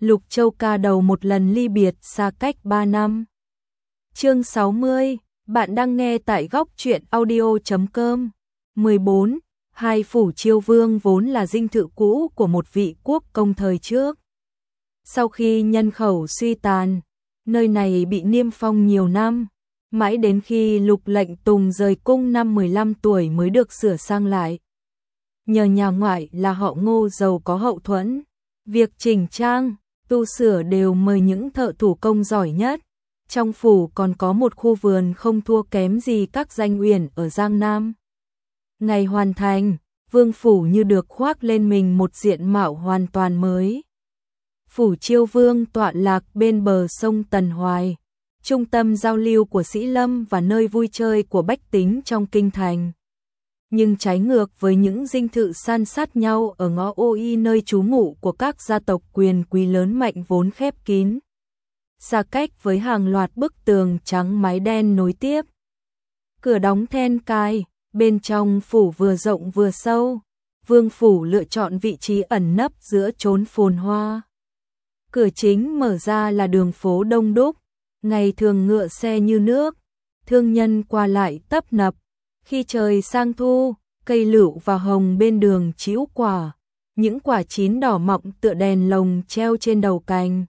Lục Châu ca đầu một lần ly biệt xa cách 3 năm. Chương 60, bạn đang nghe tại góc truyện audio.com. 14. Hai phủ Chiêu Vương vốn là dinh thự cũ của một vị quốc công thời trước. Sau khi nhân khẩu suy tàn, nơi này bị niêm phong nhiều năm, mãi đến khi Lục Lệnh Tùng rời cung năm 15 tuổi mới được sửa sang lại. Nhờ nhà ngoại là họ Ngô giàu có hậu thuẫn, việc chỉnh trang, tu sửa đều mời những thợ thủ công giỏi nhất. Trong phủ còn có một khu vườn không thua kém gì các danh uyển ở Giang Nam. Ngày hoàn thành, Vương phủ như được khoác lên mình một diện mạo hoàn toàn mới. Phủ Chiêu Vương tọa lạc bên bờ sông Tần Hoài, trung tâm giao lưu của sĩ lâm và nơi vui chơi của bách tính trong kinh thành. Nhưng trái ngược với những dinh thự san sát nhau ở ngõ ô y nơi trú ngụ của các gia tộc quyền quý lớn mạnh vốn khép kín, xa cách với hàng loạt bức tường trắng mái đen nối tiếp. Cửa đóng then cài, bên trong phủ vừa rộng vừa sâu, Vương phủ lựa chọn vị trí ẩn nấp giữa chốn phồn hoa. Cửa chính mở ra là đường phố đông đúc, ngày thường ngựa xe như nước, thương nhân qua lại tấp nập. Khi trời sang thu, cây lựu và hồng bên đường trĩu quả, những quả chín đỏ mọng tựa đèn lồng treo trên đầu cành.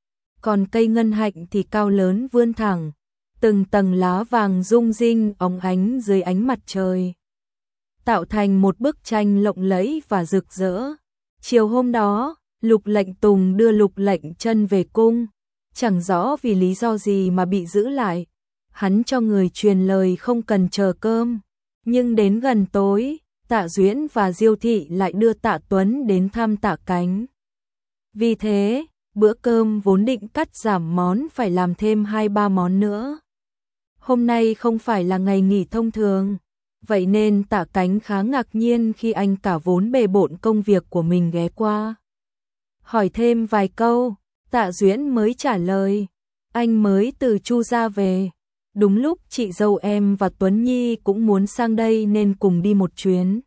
Còn cây ngân hạnh thì cao lớn vươn thẳng, từng tầng lá vàng rung rinh óng ánh dưới ánh mặt trời, tạo thành một bức tranh lộng lẫy và rực rỡ. Chiều hôm đó, Lục Lệnh Tùng đưa Lục Lệnh Chân về cung, chẳng rõ vì lý do gì mà bị giữ lại. Hắn cho người truyền lời không cần chờ cơm, nhưng đến gần tối, Tạ Duyễn và Diêu Thị lại đưa Tạ Tuấn đến thăm Tạ Cánh. Vì thế, bữa cơm vốn định cắt giảm món phải làm thêm 2-3 món nữa. Hôm nay không phải là ngày nghỉ thông thường, vậy nên Tạ Cánh khá ngạc nhiên khi anh cả vốn bề bộn công việc của mình ghé qua. Hỏi thêm vài câu, Tạ Duyễn mới trả lời, anh mới từ Chu gia về. Đúng lúc chị dâu em và Tuấn Nhi cũng muốn sang đây nên cùng đi một chuyến.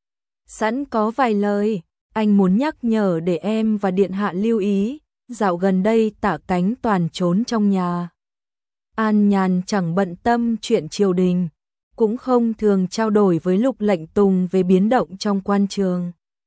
Sẵn có vài lời, anh muốn nhắc nhở để em và điện hạ lưu ý, dạo gần đây Tạ Cánh toàn trốn trong nhà. An nhàn chẳng bận tâm chuyện triều đình, cũng không thường trao đổi với Lục Lệnh Tùng về biến động trong quan trường.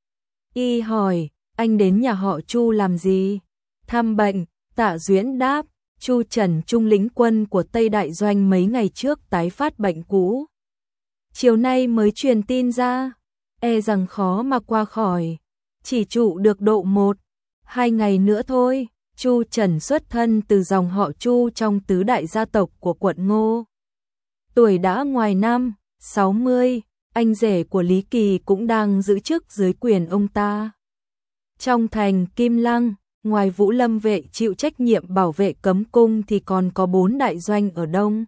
Y hỏi, anh đến nhà họ Chu làm gì? Thăm bệnh, Tạ Duyễn đáp. Chu Trần trung lĩnh quân của Tây Đại Doanh mấy ngày trước tái phát bệnh cũ. Chiều nay mới truyền tin ra, e rằng khó mà qua khỏi, chỉ trụ được độ 1-2 ngày nữa thôi. Chu Trần xuất thân từ dòng họ Chu trong tứ đại gia tộc của quận Ngô. Tuổi đã ngoài năm 60, anh rể của Lý Kỳ cũng đang giữ chức dưới quyền ông ta. Trong thành Kim Lăng, ngoài Vũ Lâm vệ chịu trách nhiệm bảo vệ cấm cung thì còn có 4 đại doanh ở Đông,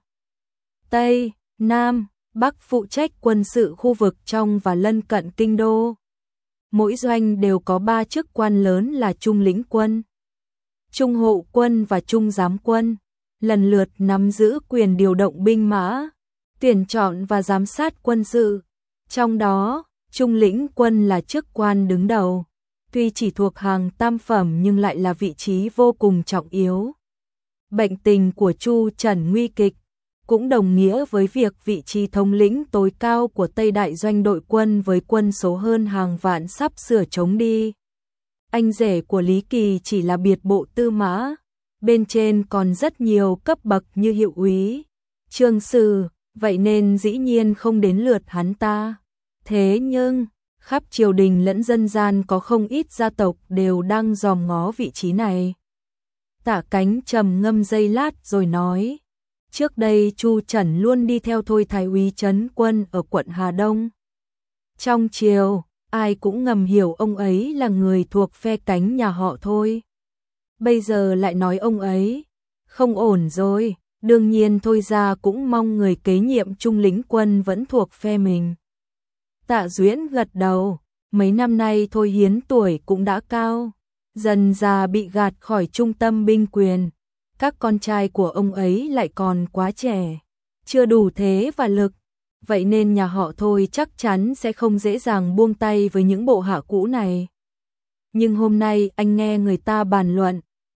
Tây, Nam, Bắc phụ trách quân sự khu vực trong và lân cận kinh đô. Mỗi doanh đều có 3 chức quan lớn là Trung lĩnh quân, Trung hộ quân và Trung giám quân, lần lượt nắm giữ quyền điều động binh mã, tuyển chọn và giám sát quân sự. Trong đó, Trung lĩnh quân là chức quan đứng đầu. Tuy chỉ thuộc hàng tam phẩm nhưng lại là vị trí vô cùng trọng yếu. Bệnh tình của Chu Trần nguy kịch, cũng đồng nghĩa với việc vị trí thống lĩnh tối cao của Tây Đại Doanh đội quân với quân số hơn hàng vạn sắp sửa chống đi. Anh rể của Lý Kỳ chỉ là biệt bộ tư mã, bên trên còn rất nhiều cấp bậc như hiệu úy, trương sử, vậy nên dĩ nhiên không đến lượt hắn ta. Thế nhưng khắp triều đình lẫn dân gian có không ít gia tộc đều đang dòm ngó vị trí này. Tạ Cánh trầm ngâm giây lát rồi nói, trước đây Chu Trần luôn đi theo Thôi Thái úy trấn quân ở quận Hà Đông. Trong triều, ai cũng ngầm hiểu ông ấy là người thuộc phe Cánh nhà họ Thôi. Bây giờ lại nói ông ấy không ổn rồi, đương nhiên Thôi gia cũng mong người kế nhiệm Trung lĩnh quân vẫn thuộc phe mình. Tạ Duyễn gật đầu, mấy năm nay Thôi Hiến tuổi cũng đã cao, dần già bị gạt khỏi trung tâm binh quyền. Các con trai của ông ấy lại còn quá trẻ, chưa đủ thế và lực, vậy nên nhà họ Thôi chắc chắn sẽ không dễ dàng buông tay với những bộ hạ cũ này. Nhưng hôm nay anh nghe người ta bàn luận,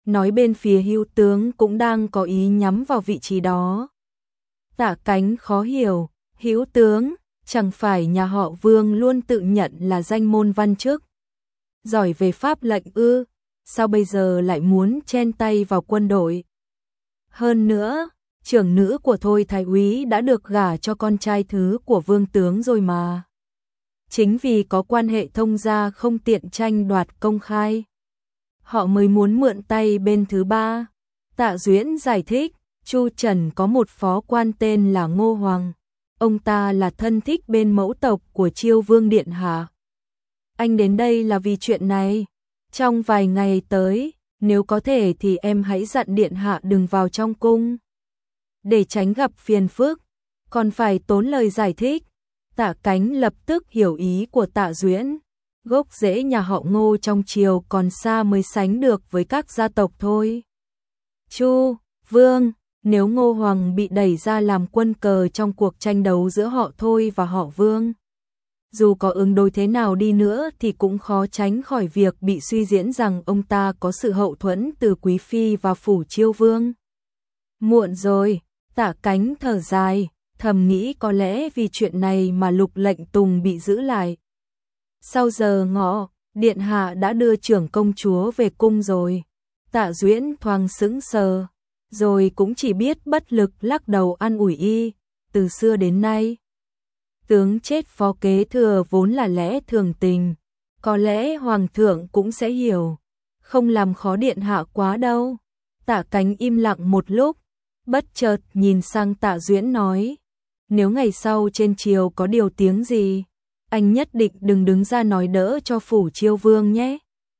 nói bên phía Hữu tướng cũng đang có ý nhắm vào vị trí đó. Tạ Cánh khó hiểu, Hữu tướng, chẳng phải nhà họ Vương luôn tự nhận là danh môn văn chức, giỏi về pháp lệnh ư, sao bây giờ lại muốn chen tay vào quân đội? Hơn nữa, trưởng nữ của Thôi Thái úy đã được gả cho con trai thứ của Vương tướng rồi mà. Chính vì có quan hệ thông gia không tiện tranh đoạt công khai, họ mới muốn mượn tay bên thứ ba. Tạ Duyễn giải thích, Chu Trần có một phó quan tên là Ngô Hoàng, ông ta là thân thích bên mẫu tộc của Chiêu Vương điện hạ. Anh đến đây là vì chuyện này. Trong vài ngày tới, nếu có thể thì em hãy dặn điện hạ đừng vào trong cung, để tránh gặp phiền phức. Còn phải tốn lời giải thích. Tạ Cánh lập tức hiểu ý của Tạ Duyễn. Gốc rễ nhà họ Ngô trong triều còn xa mới sánh được với các gia tộc thôi. Chu, Vương, nếu Ngô Hoàng bị đẩy ra làm quân cờ trong cuộc tranh đấu giữa họ Thôi và họ Vương, dù có ứng đối thế nào đi nữa thì cũng khó tránh khỏi việc bị suy diễn rằng ông ta có sự hậu thuẫn từ Quý Phi và phủ Chiêu Vương. Muộn rồi, Tạ Cánh thở dài, thầm nghĩ có lẽ vì chuyện này mà Lục Lệnh Tùng bị giữ lại. Sau giờ ngọ, điện hạ đã đưa trưởng công chúa về cung rồi. Tạ Duyễn thoáng sững sờ, rồi cũng chỉ biết bất lực lắc đầu an ủi y. Từ xưa đến nay, tướng chết phó kế thừa vốn là lẽ thường tình, có lẽ hoàng thượng cũng sẽ hiểu, không làm khó điện hạ quá đâu. Tạ Cánh im lặng một lúc, bất chợt nhìn sang Tạ Duyễn nói, nếu ngày sau trên triều có điều tiếng gì, anh nhất định đừng đứng ra nói đỡ cho phủ Chiêu Vương nhé.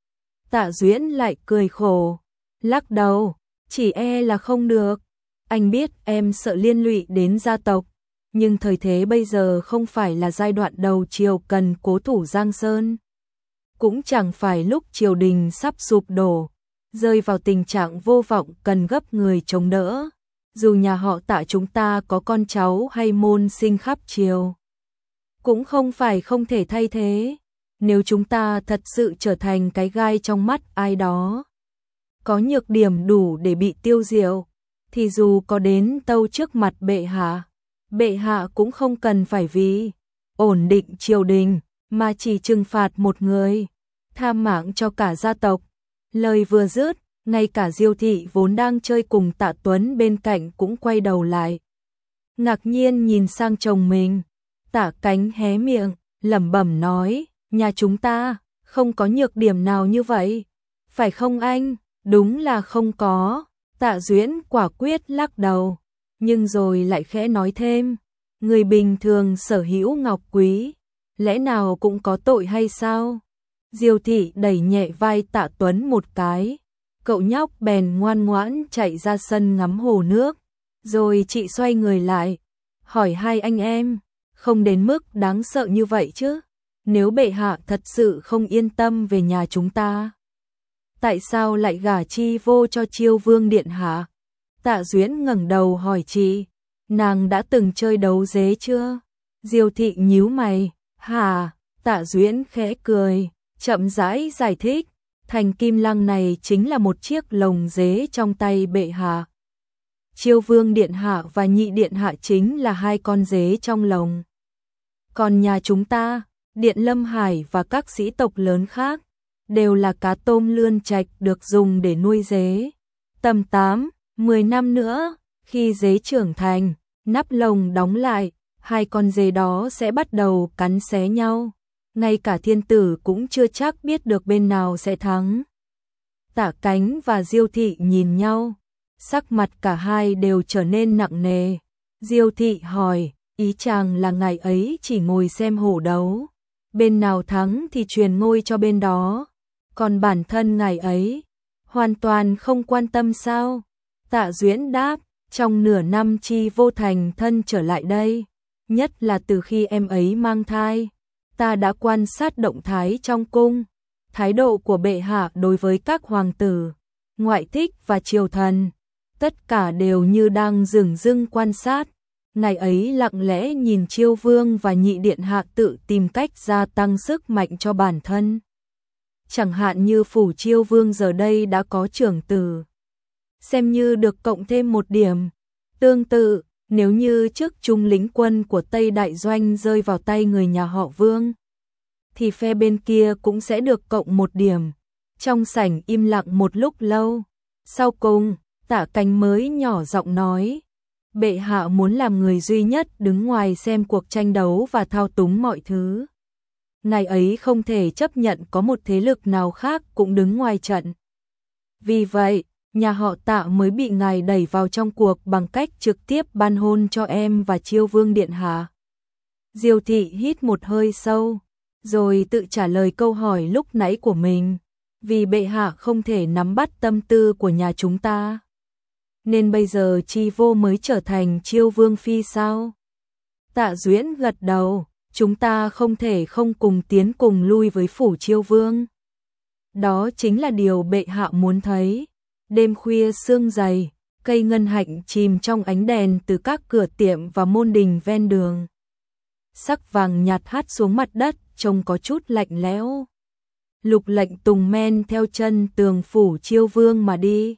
Tạ Duyễn lại cười khổ, lắc đầu, chỉ e là không được. Anh biết em sợ liên lụy đến gia tộc, nhưng thời thế bây giờ không phải là giai đoạn đầu triều cần cố thủ Giang Sơn. Cũng chẳng phải lúc triều đình sắp sụp đổ, rơi vào tình trạng vô vọng cần gấp người chống đỡ. Dù nhà họ Tạ chúng ta có con cháu hay môn sinh khắp triều, cũng không phải không thể thay thế. Nếu chúng ta thật sự trở thành cái gai trong mắt ai đó, có nhược điểm đủ để bị tiêu diệt, thì dù có đến tâu trước mặt bệ hạ cũng không cần phải vì ổn định triều đình mà chỉ trừng phạt một người, tha mạng cho cả gia tộc. Lời vừa dứt, ngay cả Diêu thị vốn đang chơi cùng Tạ Tuấn bên cạnh cũng quay đầu lại, ngạc nhiên nhìn sang chồng mình. Tạ Cánh hé miệng, lẩm bẩm nói, nhà chúng ta không có nhược điểm nào như vậy, phải không anh? Đúng là không có. Tạ Duyễn quả quyết lắc đầu, nhưng rồi lại khẽ nói thêm, người bình thường sở hữu ngọc quý, lẽ nào cũng có tội hay sao? Diêu thị đẩy nhẹ vai Tạ Tuấn một cái, cậu nhóc bèn ngoan ngoãn chạy ra sân ngắm hồ nước, rồi chị xoay người lại, hỏi hai anh em, không đến mức đáng sợ như vậy chứ? Nếu bệ hạ thật sự không yên tâm về nhà chúng ta, tại sao lại gả chi vô cho Chiêu Vương điện hạ? Tạ Duyễn ngẩng đầu hỏi chị, nàng đã từng chơi đấu dế chưa? Diêu thị nhíu mày, hả? Tạ Duyễn khẽ cười, chậm rãi giải thích, thành kim lăng này chính là một chiếc lồng dế trong tay bệ hạ. Chiêu Vương điện hạ và Nhị điện hạ chính là hai con dế trong lồng. Còn nhà chúng ta, Điện Lâm Hải và các sĩ tộc lớn khác, đều là cá tôm lươn trạch được dùng để nuôi dế. Tầm 8-10 năm nữa, khi dế trưởng thành, nắp lồng đóng lại, hai con dế đó sẽ bắt đầu cắn xé nhau. Ngay cả thiên tử cũng chưa chắc biết được bên nào sẽ thắng. Tạ Cánh và Diêu thị nhìn nhau, sắc mặt cả hai đều trở nên nặng nề. Diêu thị hỏi, ý chàng là ngày ấy chỉ ngồi xem hổ đấu, bên nào thắng thì truyền ngôi cho bên đó, còn bản thân ngày ấy hoàn toàn không quan tâm sao? Tạ Duyễn đáp, trong nửa năm Chi Vô Thành thân trở lại đây, nhất là từ khi em ấy mang thai, ta đã quan sát động thái trong cung, thái độ của bệ hạ đối với các hoàng tử, ngoại thích và triều thần, tất cả đều như đang dửng dưng quan sát. Ngày ấy lặng lẽ nhìn Chiêu Vương và Nhị điện hạ tự tìm cách gia tăng sức mạnh cho bản thân. chẳng hạn như Phủ Chiêu Vương giờ đây đã có trưởng tử, xem như được cộng thêm một điểm. Tương tự, nếu như trước trung lĩnh quân của Tây Đại Doanh rơi vào tay người nhà họ Vương, thì phe bên kia cũng sẽ được cộng một điểm. Trong sảnh im lặng một lúc lâu, sau cùng, Tạ Cánh mới nhỏ giọng nói, bệ hạ muốn làm người duy nhất đứng ngoài xem cuộc tranh đấu và thao túng mọi thứ. Ngài ấy không thể chấp nhận có một thế lực nào khác cũng đứng ngoài trận. Vì vậy, nhà họ Tạ mới bị ngài đẩy vào trong cuộc bằng cách trực tiếp ban hôn cho em và Chiêu Vương điện hạ. Diêu Thị hít một hơi sâu, rồi tự trả lời câu hỏi lúc nãy của mình. Vì bệ hạ không thể nắm bắt tâm tư của nhà chúng ta, nên bây giờ Chi Vô mới trở thành Chiêu Vương phi sao? Tạ Duyễn gật đầu, chúng ta không thể không cùng tiến cùng lui với Phủ Chiêu Vương. Đó chính là điều bệ hạ muốn thấy. Đêm khuya sương dày, cây ngân hạnh chìm trong ánh đèn từ các cửa tiệm và môn đình ven đường. Sắc vàng nhạt hắt xuống mặt đất, trông có chút lạnh lẽo. Lục Lệnh Tùng men theo chân tường Phủ Chiêu Vương mà đi.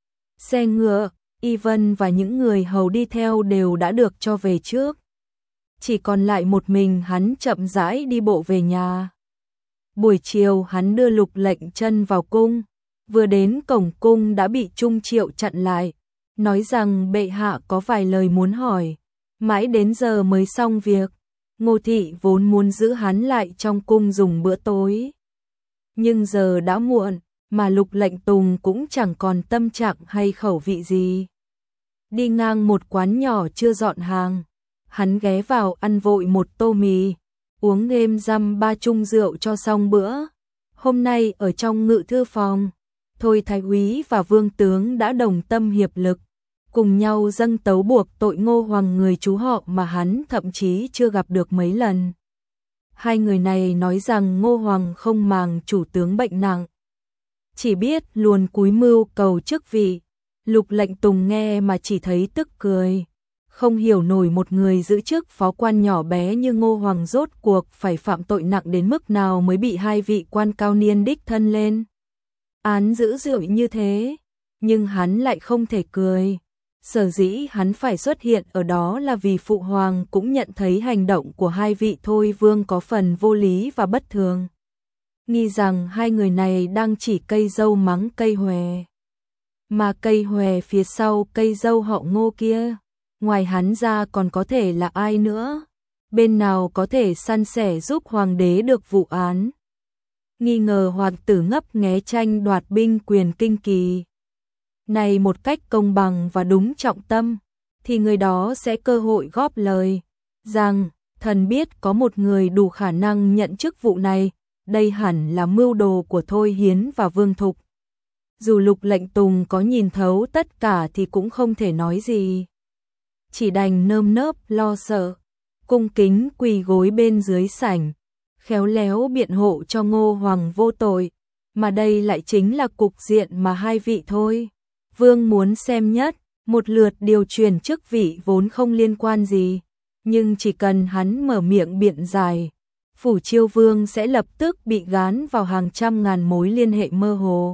Xe ngựa, Y Vân và những người hầu đi theo đều đã được cho về trước. Chỉ còn lại một mình hắn chậm rãi đi bộ về nhà. Buổi chiều hắn đưa Lục Lệnh Chân vào cung. Vừa đến cổng cung đã bị Trung Triệu chặn lại, nói rằng bệ hạ có vài lời muốn hỏi. Mãi đến giờ mới xong việc. Ngô Thị vốn muốn giữ hắn lại trong cung dùng bữa tối, nhưng giờ đã muộn, mà Lục Lệnh Tùng cũng chẳng còn tâm trạng hay khẩu vị gì. Đi ngang một quán nhỏ chưa dọn hàng, hắn ghé vào ăn vội một tô mì, uống thêm dăm ba chung rượu cho xong bữa. Hôm nay ở trong ngự thư phòng, Thôi Thái úy và Vương tướng đã đồng tâm hiệp lực, cùng nhau dâng tấu buộc tội Ngô Hoàng, người chú họ mà hắn thậm chí chưa gặp được mấy lần. Hai người này nói rằng Ngô Hoàng không màng chủ tướng bệnh nặng, chỉ biết luồn cúi mưu cầu chức vị. Lục Lệnh Tùng nghe mà chỉ thấy tức cười, không hiểu nổi một người giữ chức phó quan nhỏ bé như Ngô Hoàng rốt cuộc phải phạm tội nặng đến mức nào mới bị hai vị quan cao niên đích thân lên án dữ dội như thế. Nhưng hắn lại không thể cười. Sở dĩ hắn phải xuất hiện ở đó là vì Phụ Hoàng cũng nhận thấy hành động của hai vị Thôi Vương có phần vô lý và bất thường, nghi rằng hai người này đang chỉ cây dâu mắng cây hòe. Mà cây hòe phía sau cây dâu họ Ngô kia, ngoài hắn ra còn có thể là ai nữa? Bên nào có thể san sẻ giúp hoàng đế được vụ án? Nghi ngờ hoàng tử ngấp nghé tranh đoạt binh quyền kinh kỳ này một cách công bằng và đúng trọng tâm, thì người đó sẽ cơ hội góp lời rằng thần biết có một người đủ khả năng nhận chức vụ này, đây hẳn là mưu đồ của Thôi Hiến và Vương Thục. Dù Lục Lệnh Tùng có nhìn thấu tất cả thì cũng không thể nói gì, chỉ đành nơm nớp lo sợ, cung kính quỳ gối bên dưới sảnh, khéo léo biện hộ cho Ngô Hoàng vô tội. Mà đây lại chính là cục diện mà hai vị Thôi Vương muốn xem nhất. Một lượt điều chuyển chức vị vốn không liên quan gì, nhưng chỉ cần hắn mở miệng biện giải, Phủ Chiêu Vương sẽ lập tức bị gán vào hàng trăm ngàn mối liên hệ mơ hồ.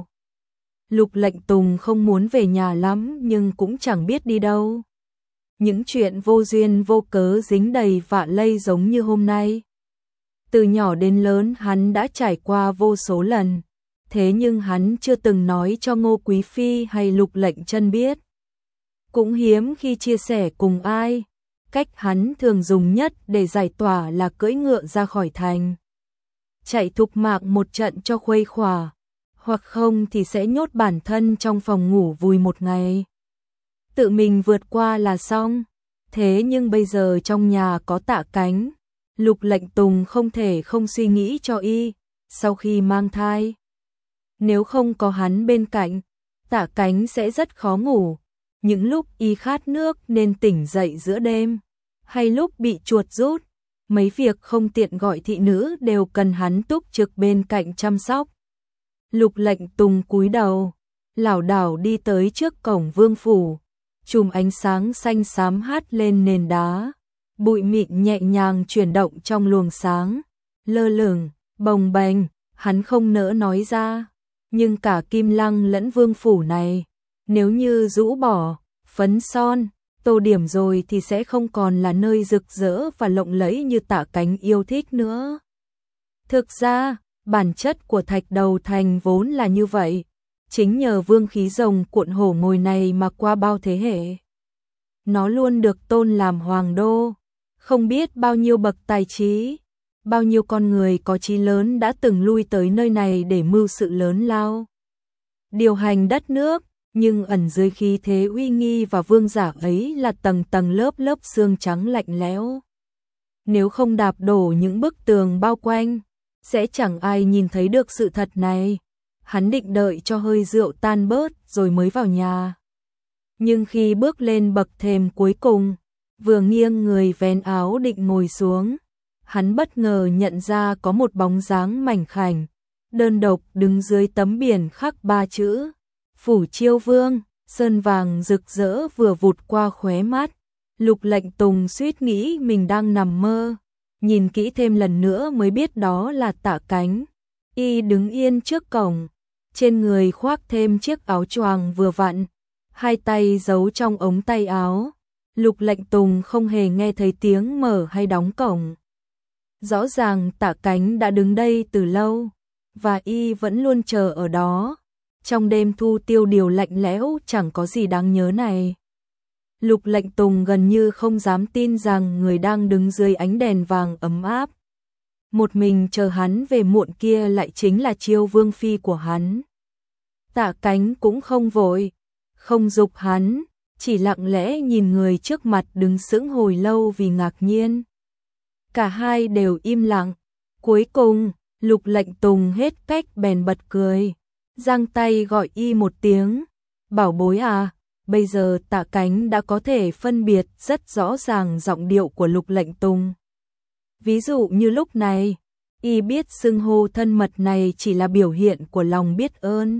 Lục Lệnh Tùng không muốn về nhà lắm nhưng cũng chẳng biết đi đâu. Những chuyện vô duyên vô cớ dính đầy vạ lây giống như hôm nay, từ nhỏ đến lớn hắn đã trải qua vô số lần, thế nhưng hắn chưa từng nói cho Ngô Quý Phi hay Lục Lệnh Chân biết. Cũng hiếm khi chia sẻ cùng ai. Cách hắn thường dùng nhất để giải tỏa là cưỡi ngựa ra khỏi thành, chạy thục mạng một trận cho khuây khỏa, hoặc không thì sẽ nhốt bản thân trong phòng ngủ vùi một ngày, tự mình vượt qua là xong. Thế nhưng bây giờ trong nhà có Tạ Cánh, Lục Lệnh Tùng không thể không suy nghĩ cho y. Sau khi mang thai, nếu không có hắn bên cạnh, Tạ Cánh sẽ rất khó ngủ. Những lúc y khát nước nên tỉnh dậy giữa đêm, hay lúc bị chuột rút, mấy việc không tiện gọi thị nữ đều cần hắn túc trực bên cạnh chăm sóc. Lục Lệnh Tùng cúi đầu, lảo đảo đi tới trước cổng vương phủ, chùm ánh sáng xanh xám hắt lên nền đá, bụi mịn nhẹ nhàng chuyển động trong luồng sáng, lơ lửng, bồng bềnh, hắn không nỡ nói ra, nhưng cả Kim Lăng lẫn Vương phủ này, nếu như rũ bỏ, phấn son, tô điểm rồi thì sẽ không còn là nơi rực rỡ và lộng lẫy như Tạ Cánh yêu thích nữa. Thực ra, bản chất của Thạch Đầu Thành vốn là như vậy, chính nhờ vương khí rồng cuộn hổ ngồi này mà qua bao thế hệ. Nó luôn được tôn làm hoàng đô, không biết bao nhiêu bậc tài trí, bao nhiêu con người có chí lớn đã từng lui tới nơi này để mưu sự lớn lao, điều hành đất nước, nhưng ẩn dưới khí thế uy nghi và vương giả ấy là tầng tầng lớp lớp xương trắng lạnh lẽo. Nếu không đạp đổ những bức tường bao quanh, sẽ chẳng ai nhìn thấy được sự thật này. Hắn định đợi cho hơi rượu tan bớt rồi mới vào nhà. Nhưng khi bước lên bậc thềm cuối cùng, vừa nghiêng người vén áo định ngồi xuống, hắn bất ngờ nhận ra có một bóng dáng mảnh khảnh, đơn độc đứng dưới tấm biển khắc 3 chữ Phủ Chiêu Vương, sơn vàng rực rỡ vừa vụt qua khóe mắt. Lục Lệnh Tùng suýt nghĩ mình đang nằm mơ, nhìn kỹ thêm lần nữa mới biết đó là Tạ Cánh. Y đứng yên trước cổng, trên người khoác thêm chiếc áo choàng vừa vặn, hai tay giấu trong ống tay áo. Lục Lệnh Tùng không hề nghe thấy tiếng mở hay đóng cổng. Rõ ràng Tạ Cánh đã đứng đây từ lâu, và y vẫn luôn chờ ở đó. Trong đêm thu tiêu điều lạnh lẽo chẳng có gì đáng nhớ này, Lục Lệnh Tùng gần như không dám tin rằng người đang đứng dưới ánh đèn vàng ấm áp, một mình chờ hắn về muộn kia lại chính là Chiêu Vương phi của hắn. Tạ Cánh cũng không vội, không giục hắn, chỉ lặng lẽ nhìn người trước mặt đứng sững hồi lâu vì ngạc nhiên. Cả hai đều im lặng. Cuối cùng, Lục Lệnh Tùng hết cách bèn bật cười, giang tay gọi y một tiếng, bảo bối à. Bây giờ Tạ Cánh đã có thể phân biệt rất rõ ràng giọng điệu của Lục Lệnh Tùng. Ví dụ như lúc này, y biết xưng hô thân mật này chỉ là biểu hiện của lòng biết ơn.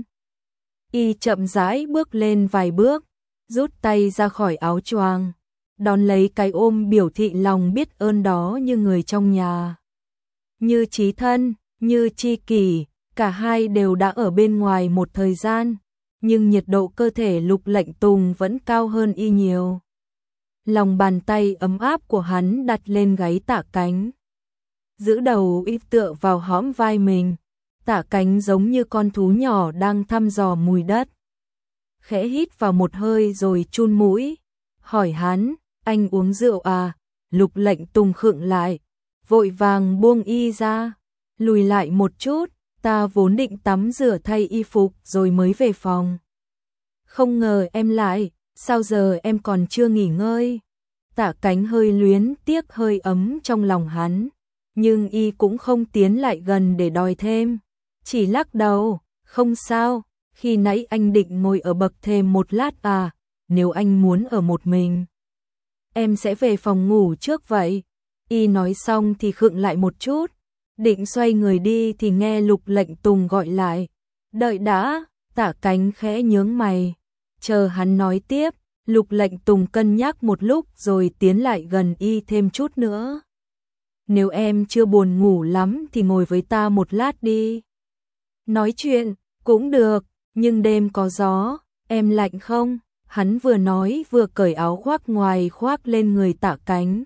Y chậm rãi bước lên vài bước, rút tay ra khỏi áo choàng, đón lấy cái ôm biểu thị lòng biết ơn đó như người trong nhà. Như chí thân, như tri kỷ, cả hai đều đã ở bên ngoài một thời gian, nhưng nhiệt độ cơ thể Lục Lệnh Tùng vẫn cao hơn y nhiều. Lòng bàn tay ấm áp của hắn đặt lên gáy Tạ Cánh, giữ đầu y tựa vào hõm vai mình. Tạ Cánh giống như con thú nhỏ đang thăm dò mùi đất. Khẽ hít vào một hơi rồi chun mũi, hỏi hắn, anh uống rượu à? Lục Lệnh Tùng khựng lại, vội vàng buông y ra, lùi lại một chút, ta vốn định tắm rửa thay y phục rồi mới về phòng. Không ngờ em lại, sao giờ em còn chưa nghỉ ngơi? Tạ Cánh hơi luyến tiếc hơi ấm trong lòng hắn, nhưng y cũng không tiến lại gần để đòi thêm, chỉ lắc đầu, không sao, khi nãy anh định ngồi ở bậc thềm một lát à, nếu anh muốn ở một mình, em sẽ về phòng ngủ trước vậy. Y nói xong thì khựng lại một chút, định xoay người đi thì nghe Lục Lệnh Tùng gọi lại, đợi đã. Tạ Cánh khẽ nhướng mày, chờ hắn nói tiếp. Lục Lệnh Tùng cân nhắc một lúc rồi tiến lại gần y thêm chút nữa. Nếu em chưa buồn ngủ lắm thì ngồi với ta một lát đi. Nói chuyện, cũng được, nhưng đêm có gió, em lạnh không? Hắn vừa nói vừa cởi áo khoác ngoài khoác lên người Tạ Cánh.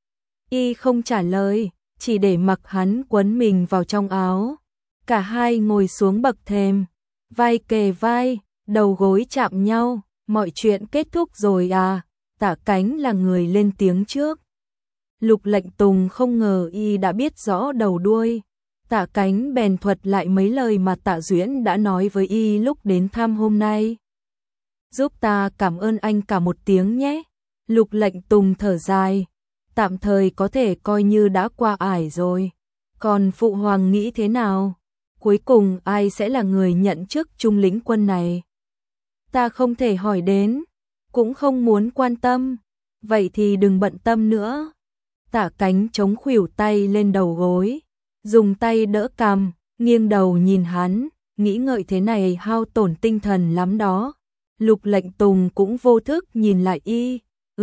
Y không trả lời, chỉ để mặc hắn quấn mình vào trong áo. Cả hai ngồi xuống bậc thềm, vai kề vai, đầu gối chạm nhau. Mọi chuyện kết thúc rồi à? Tạ Cánh là người lên tiếng trước. Lục Lệnh Tùng không ngờ y đã biết rõ đầu đuôi. Tạ Cánh bèn thuật lại mấy lời mà Tạ Duyễn đã nói với y lúc đến thăm hôm nay. Giúp ta cảm ơn anh cả một tiếng nhé. Lục Lệnh Tùng thở dài, tạm thời có thể coi như đã qua ải rồi. Còn Phụ Hoàng nghĩ thế nào? Cuối cùng ai sẽ là người nhận chức trung lĩnh quân này? Ta không thể hỏi đến, cũng không muốn quan tâm, vậy thì đừng bận tâm nữa. Tạ Cánh chống khuỷu tay lên đầu gối, dùng tay đỡ cằm, nghiêng đầu nhìn hắn, nghĩ ngợi thế này hao tổn tinh thần lắm đó. Lục Lệnh Tùng cũng vô thức nhìn lại y,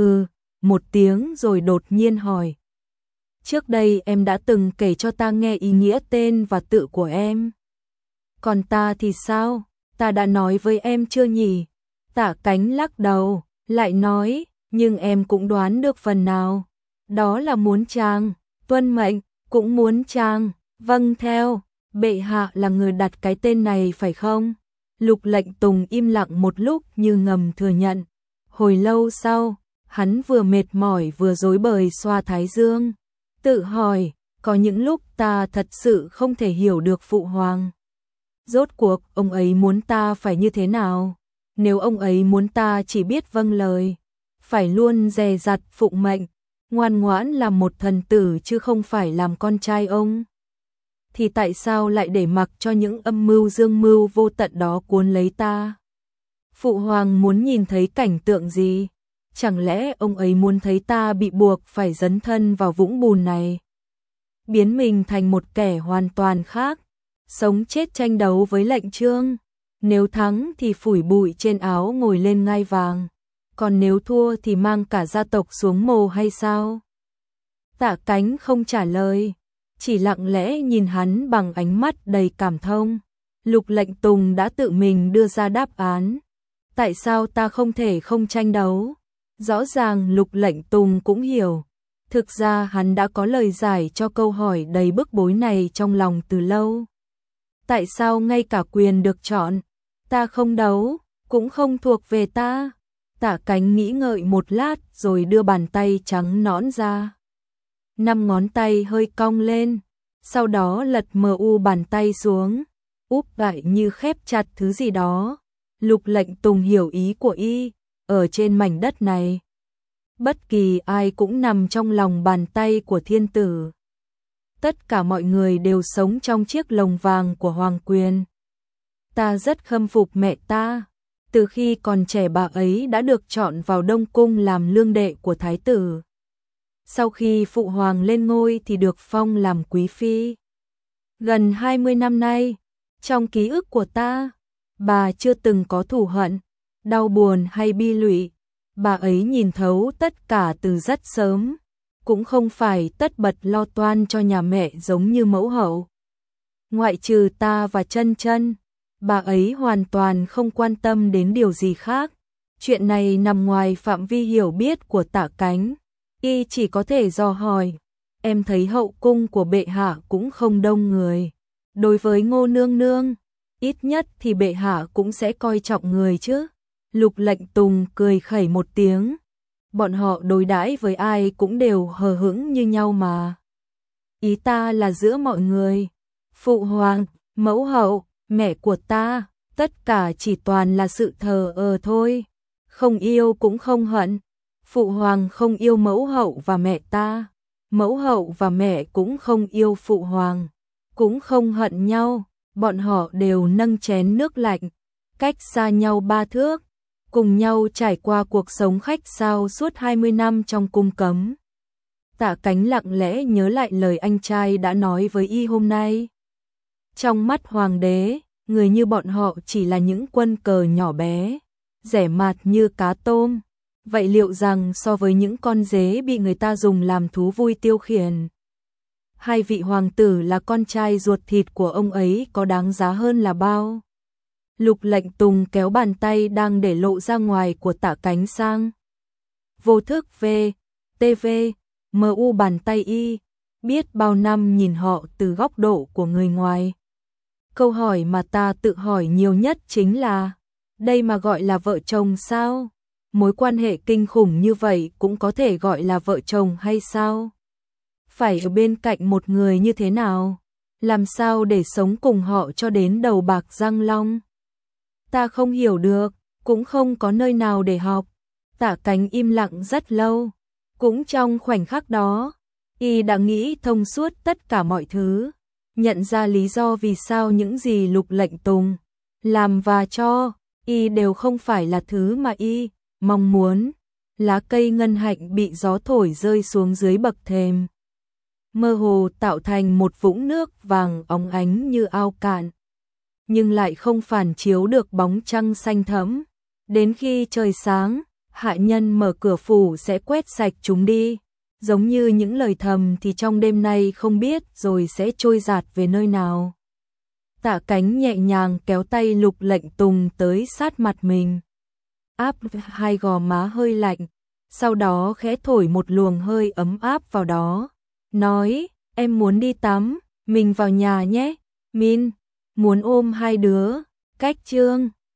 một tiếng rồi đột nhiên hỏi. Trước đây em đã từng kể cho ta nghe ý nghĩa tên và tự của em. Còn ta thì sao? Ta đã nói với em chưa nhỉ? Tạ Cánh lắc đầu, lại nói, nhưng em cũng đoán được phần nào. Đó là muốn chàng, tuân mệnh, cũng muốn chàng, vâng theo, bệ hạ là người đặt cái tên này phải không? Lục Lệnh Tùng im lặng một lúc như ngầm thừa nhận. Hồi lâu sau, hắn vừa mệt mỏi vừa rối bời xoa thái dương, tự hỏi, có những lúc ta thật sự không thể hiểu được phụ hoàng. Rốt cuộc ông ấy muốn ta phải như thế nào? Nếu ông ấy muốn ta chỉ biết vâng lời, phải luôn dè dặt phụng mệnh, ngoan ngoãn làm một thần tử chứ không phải làm con trai ông, thì tại sao lại để mặc cho những âm mưu dương mưu vô tận đó cuốn lấy ta? Phụ hoàng muốn nhìn thấy cảnh tượng gì? Chẳng lẽ ông ấy muốn thấy ta bị buộc phải dấn thân vào vũng bùn này, biến mình thành một kẻ hoàn toàn khác, sống chết tranh đấu với lệnh chương, nếu thắng thì phủi bụi trên áo ngồi lên ngai vàng, còn nếu thua thì mang cả gia tộc xuống mồ hay sao? Tạ Cánh không trả lời, chỉ lặng lẽ nhìn hắn bằng ánh mắt đầy cảm thông. Lục Lệnh Tùng đã tự mình đưa ra đáp án. Tại sao ta không thể không tranh đấu? Rõ ràng Lục Lệnh Tùng cũng hiểu. Thực ra hắn đã có lời giải cho câu hỏi đầy bức bối này trong lòng từ lâu. Tại sao ngay cả quyền được chọn, ta không đấu, cũng không thuộc về ta? Tạ Cánh nghĩ ngợi một lát rồi đưa bàn tay trắng nõn ra. 5 ngón tay hơi cong lên, sau đó lật mờ u bàn tay xuống, úp lại như khép chặt thứ gì đó. Lục Lệnh Tùng hiểu ý của y, ở trên mảnh đất này, bất kỳ ai cũng nằm trong lòng bàn tay của thiên tử. Tất cả mọi người đều sống trong chiếc lồng vàng của hoàng quyền. Ta rất khâm phục mẹ ta, từ khi còn trẻ bà ấy đã được chọn vào Đông Cung làm lương đệ của thái tử. Sau khi phụ hoàng lên ngôi thì được phong làm quý phi. Gần 20 năm nay, trong ký ức của ta, bà chưa từng có thù hận, đau buồn hay bi lụy. Bà ấy nhìn thấu tất cả từ rất sớm, cũng không phải tất bật lo toan cho nhà mẹ giống như mẫu hậu. Ngoại trừ ta và Chân Chân, bà ấy hoàn toàn không quan tâm đến điều gì khác. Chuyện này nằm ngoài phạm vi hiểu biết của Tạ Cánh. Y chỉ có thể dò hỏi, em thấy hậu cung của bệ hạ cũng không đông người. Đối với Ngô nương nương, ít nhất thì bệ hạ cũng sẽ coi trọng người chứ. Lục Lệnh Tùng cười khẩy một tiếng. Bọn họ đối đãi với ai cũng đều hờ hững như nhau mà. Ý ta là giữa mọi người, phụ hoàng, mẫu hậu, mẹ của ta, tất cả chỉ toàn là sự thờ ơ thôi. Không yêu cũng không hận. Phụ hoàng không yêu mẫu hậu và mẹ ta, mẫu hậu và mẹ cũng không yêu phụ hoàng, cũng không hận nhau. Bọn họ đều nâng chén nước lạnh, cách xa nhau 3 thước, cùng nhau trải qua cuộc sống khách sao suốt 20 năm trong cung cấm. Tạ Cánh lặng lẽ nhớ lại lời anh trai đã nói với y hôm nay. Trong mắt hoàng đế, người như bọn họ chỉ là những quân cờ nhỏ bé, rẻ mạt như cá tôm. Vậy liệu rằng so với những con dế bị người ta dùng làm thú vui tiêu khiển, hai vị hoàng tử là con trai ruột thịt của ông ấy có đáng giá hơn là bao? Lục Lệnh Tùng kéo bàn tay đang để lộ ra ngoài của Tạ Cánh sang. Vô thức về, TV, MU bàn tay y, biết bao năm nhìn họ từ góc độ của người ngoài. Câu hỏi mà ta tự hỏi nhiều nhất chính là, đây mà gọi là vợ chồng sao? Mối quan hệ kinh khủng như vậy cũng có thể gọi là vợ chồng hay sao? Phải ở bên cạnh một người như thế nào? Làm sao để sống cùng họ cho đến đầu bạc răng long? Ta không hiểu được, cũng không có nơi nào để học. Tạ Cánh im lặng rất lâu. Cũng trong khoảnh khắc đó, y đã nghĩ thông suốt tất cả mọi thứ, nhận ra lý do vì sao những gì Lục Lệnh Tùng làm và cho y đều không phải là thứ mà y mong muốn. Lá cây ngân hạnh bị gió thổi rơi xuống dưới bậc thềm, mơ hồ tạo thành một vũng nước vàng óng ánh như ao cạn, nhưng lại không phản chiếu được bóng trăng xanh thẫm. Đến khi trời sáng, hạ nhân mở cửa phủ sẽ quét sạch chúng đi, giống như những lời thầm thì trong đêm nay không biết rồi sẽ trôi dạt về nơi nào. Tạ Cánh nhẹ nhàng kéo tay Lục Lệnh Tùng tới sát mặt mình, áp hai gò má hơi lạnh, sau đó khẽ thổi một luồng hơi ấm áp vào đó, nói, em muốn đi tắm, mình vào nhà nhé, Min, muốn ôm hai đứa, cách Trương.